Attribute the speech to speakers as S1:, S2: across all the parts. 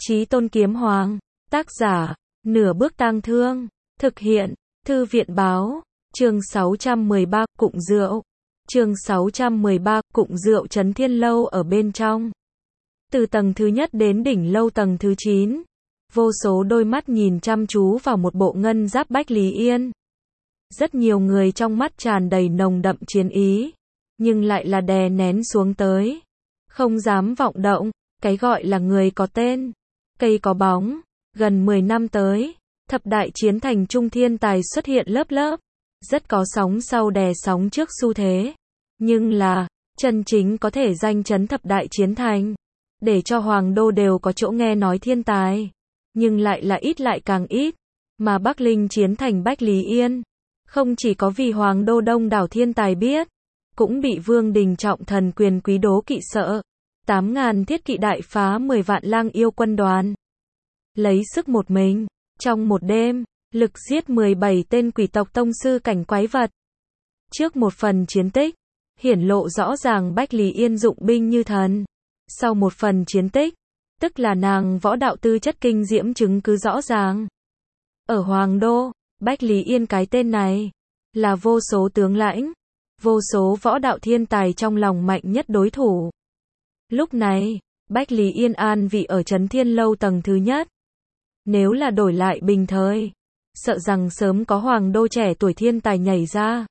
S1: Chí Tôn Kiếm Hoàng, tác giả, Nửa Bước Tang Thương, thực hiện, Thư viện báo, chương 613, Cụng Rượu. Chương 613, Cụng Rượu Trấn Thiên Lâu ở bên trong. Từ tầng thứ nhất đến đỉnh lâu tầng thứ 9, vô số đôi mắt nhìn chăm chú vào một bộ ngân giáp Bách Lý Yên. Rất nhiều người trong mắt tràn đầy nồng đậm chiến ý, nhưng lại là đè nén xuống tới, không dám vọng động. Cái gọi là người có tên, cây có bóng. Gần 10 năm tới, thập đại chiến thành trung thiên tài xuất hiện lớp lớp, rất có sóng sau đè sóng trước xu thế. Nhưng là, chân chính có thể danh chấn thập đại chiến thành, để cho hoàng đô đều có chỗ nghe nói thiên tài, nhưng lại là ít lại càng ít. Mà Bắc Linh chiến thành Bách Lý Yên, không chỉ có vì hoàng đô đông đảo thiên tài biết, cũng bị Vương Đình trọng thần quyền quý đố kỵ sợ. 8.000 thiết kỵ đại phá 10 vạn lang yêu quân đoàn. Lấy sức một mình, trong một đêm, lực giết 17 tên quỷ tộc tông sư cảnh quái vật. Trước một phần chiến tích, hiển lộ rõ ràng Bách Lý Yên dụng binh như thần. Sau một phần chiến tích, tức là nàng võ đạo tư chất kinh diễm chứng cứ rõ ràng. Ở Hoàng Đô, Bách Lý Yên cái tên này, là vô số tướng lãnh, vô số võ đạo thiên tài trong lòng mạnh nhất đối thủ. Lúc này, Bách Lý Yên an vị ở Trấn Thiên Lâu tầng thứ nhất. Nếu là đổi lại bình thời, sợ rằng sớm có hoàng đô trẻ tuổi thiên tài nhảy ra,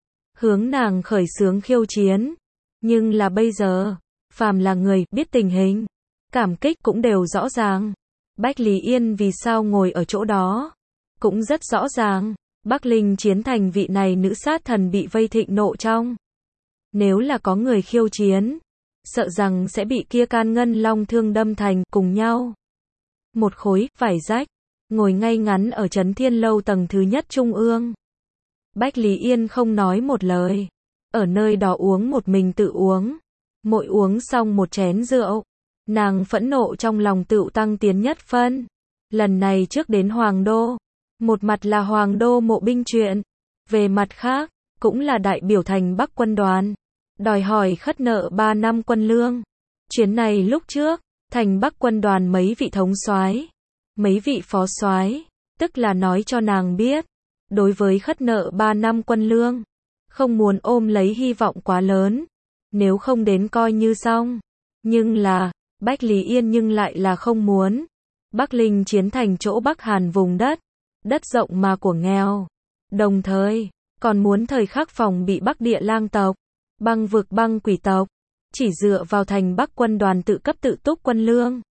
S1: hướng nàng khởi xướng khiêu chiến. Nhưng là bây giờ, phàm là người biết tình hình, cảm kích cũng đều rõ ràng. Bách Lý Yên vì sao ngồi ở chỗ đó, cũng rất rõ ràng. Bắc Linh chiến thành vị này nữ sát thần bị vây thịnh nộ trong. Nếu là có người khiêu chiến, sợ rằng sẽ bị kia can ngân long thương đâm thành cùng nhau một khối vải rách. Ngồi ngay ngắn ở Trấn Thiên Lâu tầng thứ nhất trung ương, Bách Lý Yên không nói một lời, ở nơi đó uống một mình tự uống. Mỗi uống xong một chén rượu, nàng phẫn nộ trong lòng tựu tăng tiến nhất phân. Lần này trước đến Hoàng Đô, một mặt là Hoàng Đô mộ binh chuyện, về mặt khác, cũng là đại biểu thành Bắc quân đoàn, đòi hỏi khất nợ 3 năm quân lương. Chuyến này lúc trước, thành Bắc quân đoàn mấy vị thống soái, mấy vị phó soái, tức là nói cho nàng biết, đối với khất nợ 3 năm quân lương, không muốn ôm lấy hy vọng quá lớn, nếu không đến coi như xong. Nhưng là, Bách Lý Yên nhưng lại là không muốn. Bắc Linh chiến thành chỗ Bắc Hàn vùng đất, đất rộng mà của nghèo, đồng thời, còn muốn thời khắc phòng bị Bắc Địa lang tộc, băng vực băng quỷ tộc, chỉ dựa vào thành Bắc quân đoàn tự cấp tự túc quân lương,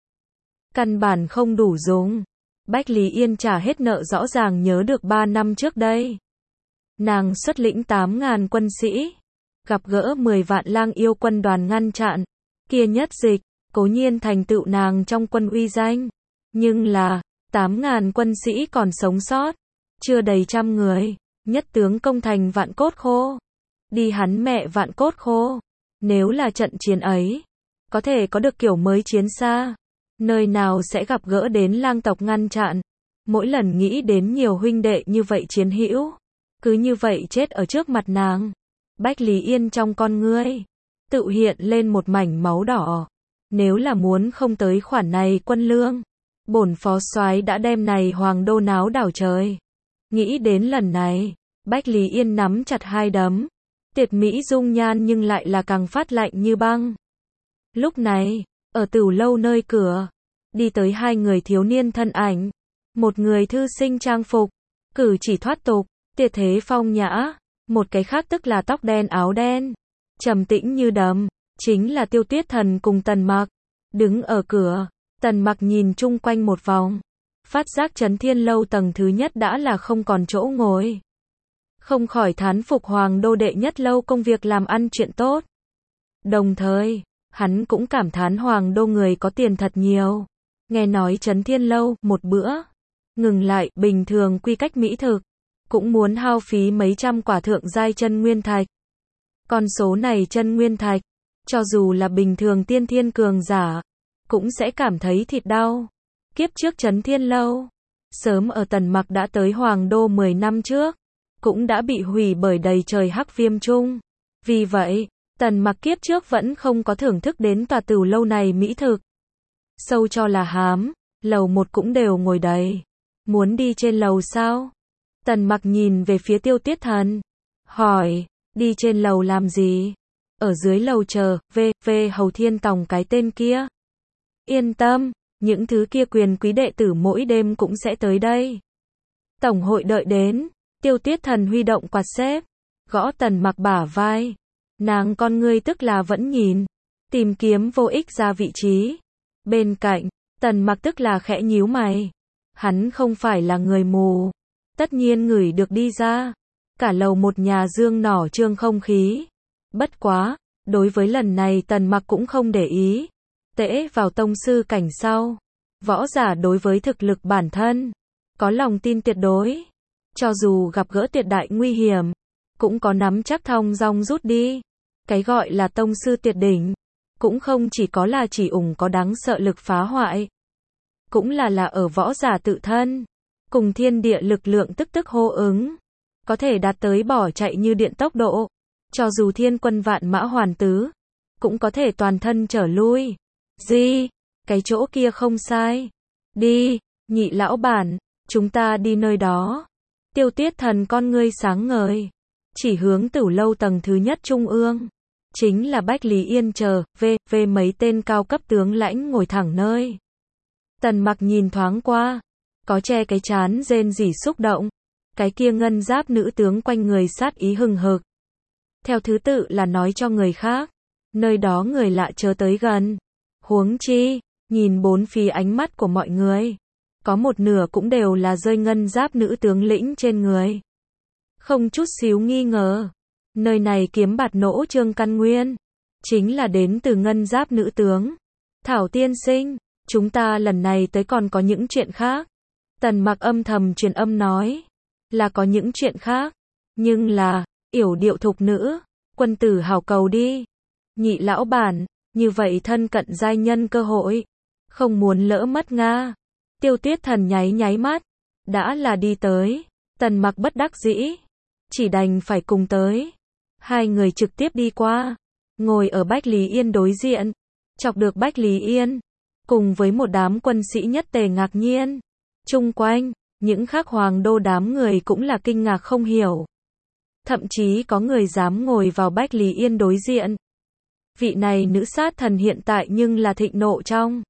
S1: căn bản không đủ dùng. Bách Lý Yên trả hết nợ rõ ràng nhớ được 3 năm trước đây, nàng xuất lĩnh 8.000 quân sĩ, gặp gỡ 10 vạn lang yêu quân đoàn ngăn chặn, kia nhất dịch, cố nhiên thành tựu nàng trong quân uy danh. Nhưng là, 8.000 quân sĩ còn sống sót, chưa đầy 100 người, nhất tướng công thành Vạn Cốt Khô. Đi hắn mẹ Vạn Cốt Khô, nếu là trận chiến ấy, có thể có được kiểu mới chiến xa, nơi nào sẽ gặp gỡ đến lang tộc ngăn chặn. Mỗi lần nghĩ đến nhiều huynh đệ như vậy chiến hữu, cứ như vậy chết ở trước mặt nàng, Bách Lý Yên trong con ngươi tự hiện lên một mảnh máu đỏ. Nếu là muốn không tới khoản này quân lương, bổn phó soái đã đem này Hoàng Đô náo đảo trời. Nghĩ đến lần này, Bách Lý Yên nắm chặt hai đấm, tuyệt mỹ dung nhan nhưng lại là càng phát lạnh như băng. Lúc này, ở Tửu Lâu nơi cửa, đi tới hai người thiếu niên thân ảnh. Một người thư sinh trang phục, cử chỉ thoát tục, tiệt thế phong nhã. Một cái khác tức là tóc đen áo đen, trầm tĩnh như đầm, chính là Tiêu Tuyết Thần cùng Tần Mặc. Đứng ở cửa, Tần Mặc nhìn chung quanh một vòng, phát giác Trấn Thiên Lâu tầng thứ nhất đã là không còn chỗ ngồi. Không khỏi thán phục Hoàng Đô đệ nhất lâu công việc làm ăn chuyện tốt. Đồng thời, hắn cũng cảm thán Hoàng Đô người có tiền thật nhiều. Nghe nói Trấn Thiên Lâu, một bữa, ngừng lại, bình thường quy cách mỹ thực, cũng muốn hao phí mấy trăm quả thượng giai chân nguyên thạch. Con số này chân nguyên thạch, cho dù là bình thường tiên thiên cường giả, cũng sẽ cảm thấy thịt đau. Kiếp trước Trấn Thiên Lâu, sớm ở Tần Mặc đã tới Hoàng Đô 10 năm trước, cũng đã bị hủy bởi đầy trời hắc viêm chung. Vì vậy, Tần Mặc kiếp trước vẫn không có thưởng thức đến tòa Tửu Lâu này mỹ thực. Sâu cho là hám, Lầu 1 cũng đều ngồi đầy. Muốn đi trên lầu sao? Tần Mặc nhìn về phía Tiêu Tiết Thần. Hỏi, đi trên lầu làm gì? Ở dưới lầu chờ, Hầu Thiên Tòng cái tên kia. Yên tâm, những thứ kia quyền quý đệ tử mỗi đêm cũng sẽ tới đây. Tổng hội đợi đến. Tiêu Tiết Thần huy động quạt xếp, gõ Tần Mặc bả vai. Nàng con ngươi tức là vẫn nhìn, tìm kiếm vô ích ra vị trí. Bên cạnh, Tần Mặc tức là khẽ nhíu mày. Hắn không phải là người mù, tất nhiên ngửi được đi ra. Cả lầu một nhà dương nỏ trương không khí. Bất quá, đối với lần này Tần Mặc cũng không để ý. Tễ vào tông sư cảnh sau, võ giả đối với thực lực bản thân có lòng tin tuyệt đối. Cho dù gặp gỡ tuyệt đại nguy hiểm, cũng có nắm chắc thong dong rút đi. Cái gọi là tông sư tuyệt đỉnh, cũng không chỉ có là chỉ ủng có đáng sợ lực phá hoại, cũng là ở võ giả tự thân, cùng thiên địa lực lượng tức tức hô ứng, có thể đạt tới bỏ chạy như điện tốc độ. Cho dù thiên quân vạn mã hoàn tứ, cũng có thể toàn thân trở lui. Cái chỗ kia không sai. Đi, Nhị lão bản, chúng ta đi nơi đó. Tiêu Tiết Thần con ngươi sáng ngời, chỉ hướng Tửu lâu tầng thứ nhất trung ương. Chính là Bách Lý Yên chờ, mấy tên cao cấp tướng lãnh ngồi thẳng nơi. Tần Mặc nhìn thoáng qua, có che cái trán rên rỉ xúc động. Cái kia ngân giáp nữ tướng quanh người sát ý hừng hực. Theo thứ tự là nói cho người khác, nơi đó người lạ chớ tới gần. Huống chi, nhìn bốn phía ánh mắt của mọi người, có một nửa cũng đều là rơi ngân giáp nữ tướng lĩnh trên người. Không chút xíu nghi ngờ, nơi này kiếm bạt nỗ trương căn nguyên, chính là đến từ ngân giáp nữ tướng. Thảo tiên sinh, chúng ta lần này tới còn có những chuyện khác. Tần Mặc âm thầm truyền âm nói, là có những chuyện khác, nhưng là, yểu điệu thục nữ, quân tử hảo cầu đi. Nhị lão bản, như vậy thân cận giai nhân cơ hội, không muốn lỡ mất nga. Tiêu Tiết Thần nháy mắt, đã là đi tới. Tần Mặc bất đắc dĩ, chỉ đành phải cùng tới. Hai người trực tiếp đi qua, ngồi ở Bách Lý Yên đối diện, chọc được Bách Lý Yên, cùng với một đám quân sĩ nhất tề ngạc nhiên. Chung quanh, những khác hoàng đô đám người cũng là kinh ngạc không hiểu. Thậm chí có người dám ngồi vào Bách Lý Yên đối diện. Vị này nữ sát thần hiện tại nhưng là thịnh nộ trong.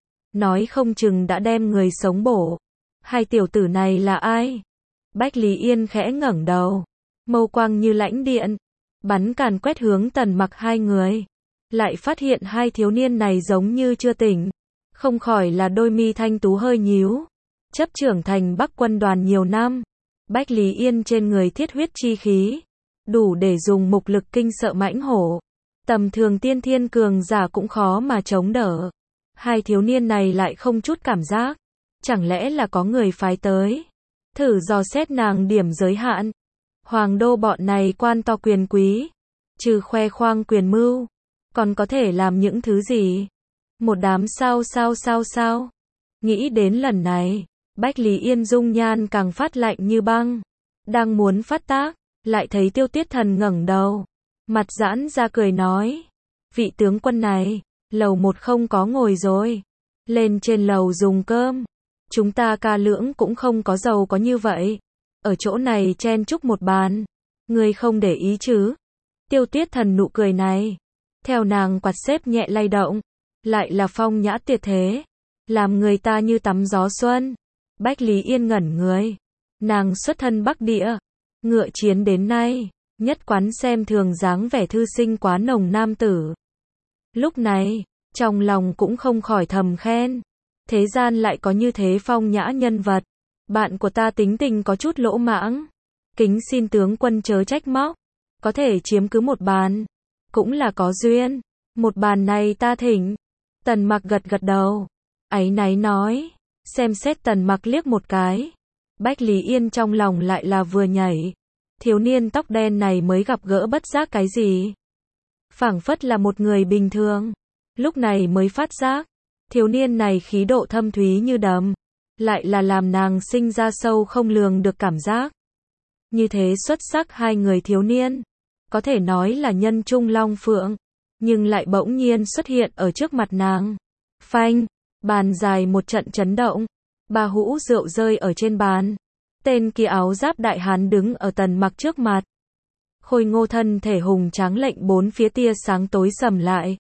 S1: Nói không chừng đã đem người sống bổ. Hai tiểu tử này là ai? Bách Lý Yên khẽ ngẩng đầu, mâu quang như lãnh điện, bắn càn quét hướng Tần Mặc hai người. Lại phát hiện hai thiếu niên này giống như chưa tỉnh. Không khỏi là đôi mi thanh tú hơi nhíu. Chấp trưởng thành Bắc quân đoàn nhiều năm. Bách Lý Yên trên người thiết huyết chi khí, đủ để dùng mục lực kinh sợ mãnh hổ. Tầm thường tiên thiên cường giả cũng khó mà chống đỡ. Hai thiếu niên này lại không chút cảm giác. Chẳng lẽ là có người phái tới, thử dò xét nàng điểm giới hạn. Hoàng đô bọn này quan to quyền quý, trừ khoe khoang quyền mưu, còn có thể làm những thứ gì? Một đám sao. Nghĩ đến lần này, Bách Lý Yên dung nhan càng phát lạnh như băng. Đang muốn phát tác, lại thấy Tiêu Tiết Thần ngẩng đầu, mặt giãn ra cười nói, vị tướng quân này, lầu 1 không có ngồi rồi, lên trên lầu dùng cơm. Chúng ta ca lưỡng cũng không có giàu có như vậy, ở chỗ này chen chúc một bàn, ngươi không để ý chứ? Tiêu Tiết Thần nụ cười này, theo nàng quạt xếp nhẹ lay động, lại là phong nhã tuyệt thế, làm người ta như tắm gió xuân. Bách Lý Yên ngẩn người, nàng xuất thân Bắc Địa, ngựa chiến đến nay, nhất quán xem thường dáng vẻ thư sinh quá nồng nam tử. Lúc này, trong lòng cũng không khỏi thầm khen, thế gian lại có như thế phong nhã nhân vật. Bạn của ta tính tình có chút lỗ mãng, kính xin tướng quân chớ trách móc, có thể chiếm cứ một bàn, cũng là có duyên, một bàn này ta thỉnh. Tần Mặc gật đầu, áy náy nói, xem xét Tần Mặc liếc một cái. Bách Lý Yên trong lòng lại là vừa nhảy, thiếu niên tóc đen này mới gặp gỡ bất giác cái gì? Phảng phất là một người bình thường, lúc này mới phát giác, thiếu niên này khí độ thâm thúy như đầm, lại là làm nàng sinh ra sâu không lường được cảm giác. Như thế xuất sắc hai người thiếu niên, có thể nói là nhân trung long phượng, nhưng lại bỗng nhiên xuất hiện ở trước mặt nàng. Phanh, Bàn dài một trận chấn động. 3 hũ rượu rơi ở trên bàn. Tên kia áo giáp đại hán đứng ở Tần Mặc trước mặt. Khôi ngô thân thể hùng tráng lệnh bốn phía tia sáng tối sầm lại.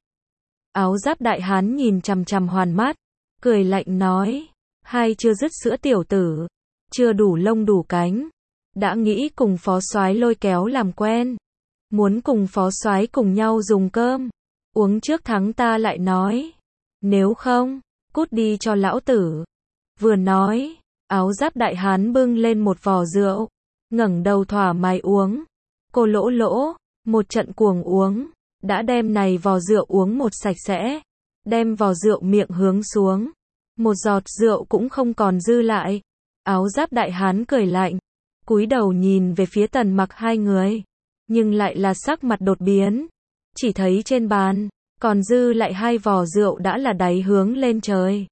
S1: Áo giáp đại hán nhìn chằm chằm Hoàn mắt, cười lạnh nói, hai chưa dứt sữa tiểu tử, chưa đủ lông đủ cánh, đã nghĩ cùng phó soái lôi kéo làm quen, muốn cùng phó soái cùng nhau dùng cơm, uống trước thắng ta lại nói, nếu không, cút đi cho lão tử. Vừa nói, áo giáp đại hán bưng lên một vò rượu, ngẩng đầu thỏa mái uống, cô lỗ lỗ, một trận cuồng uống, đã đem này vò rượu uống một sạch sẽ, đem vò rượu miệng hướng xuống, một giọt rượu cũng không còn dư lại. Áo giáp đại hán cười lạnh, cúi đầu nhìn về phía Tần Mặc hai người, nhưng lại là sắc mặt đột biến, chỉ thấy trên bàn, còn dư lại hai vò rượu đã là đáy hướng lên trời.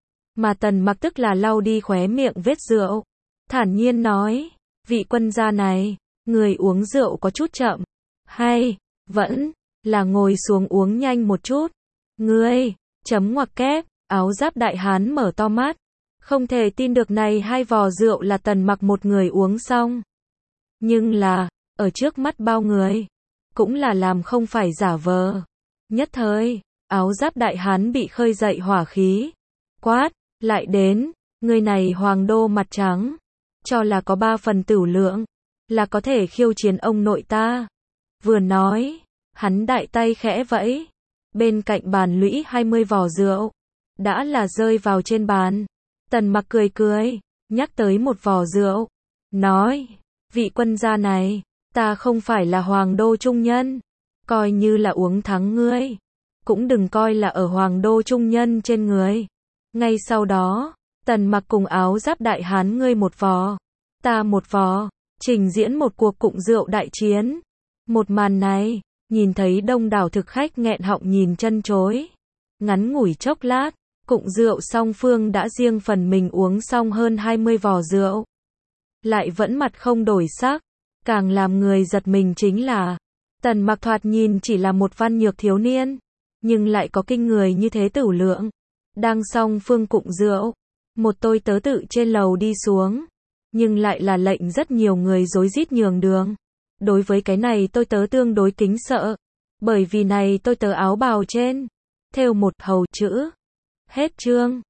S1: Mà Tần Mặc tức là lau đi khóe miệng vết rượu, thản nhiên nói, vị quân gia này, người uống rượu có chút chậm, hay, vẫn, là ngồi xuống uống nhanh một chút. Ngươi, chấm ngoặc kép, áo giáp đại hán mở to mắt, không thể tin được này hai vò rượu là Tần Mặc một người uống xong. Nhưng là, ở trước mắt bao người, cũng là làm không phải giả vờ. Nhất thời, áo giáp đại hán bị khơi dậy hỏa khí, quát, lại đến, người này hoàng đô mặt trắng, cho là có 3 phần tửu lượng, là có thể khiêu chiến ông nội ta. Vừa nói, hắn đại tay khẽ vẫy, bên cạnh bàn lũy 20 vò rượu, đã là rơi vào trên bàn. Tần Mặc cười cười, nhắc tới một vò rượu, nói, vị quân gia này, ta không phải là hoàng đô trung nhân, coi như là uống thắng ngươi, cũng đừng coi là ở hoàng đô trung nhân trên người. Ngay sau đó, Tần Mặc cùng áo giáp đại hán ngươi một vò, ta một vò, trình diễn một cuộc cụng rượu đại chiến. Một màn này, nhìn thấy đông đảo thực khách nghẹn họng nhìn chân chối. Ngắn ngủi chốc lát, cụng rượu song phương đã riêng phần mình uống xong hơn 20 vò rượu. Lại vẫn mặt không đổi sắc, càng làm người giật mình chính là, Tần Mặc thoạt nhìn chỉ là một văn nhược thiếu niên, nhưng lại có kinh người như thế tửu lượng. Đang song phương cụng rượu, một tôi tớ tự trên lầu đi xuống, nhưng lại là lệnh rất nhiều người rối rít nhường đường. Đối với cái này tôi tớ tương đối kính sợ, bởi vì này tôi tớ áo bào trên thêu một hầu chữ. Hết chương.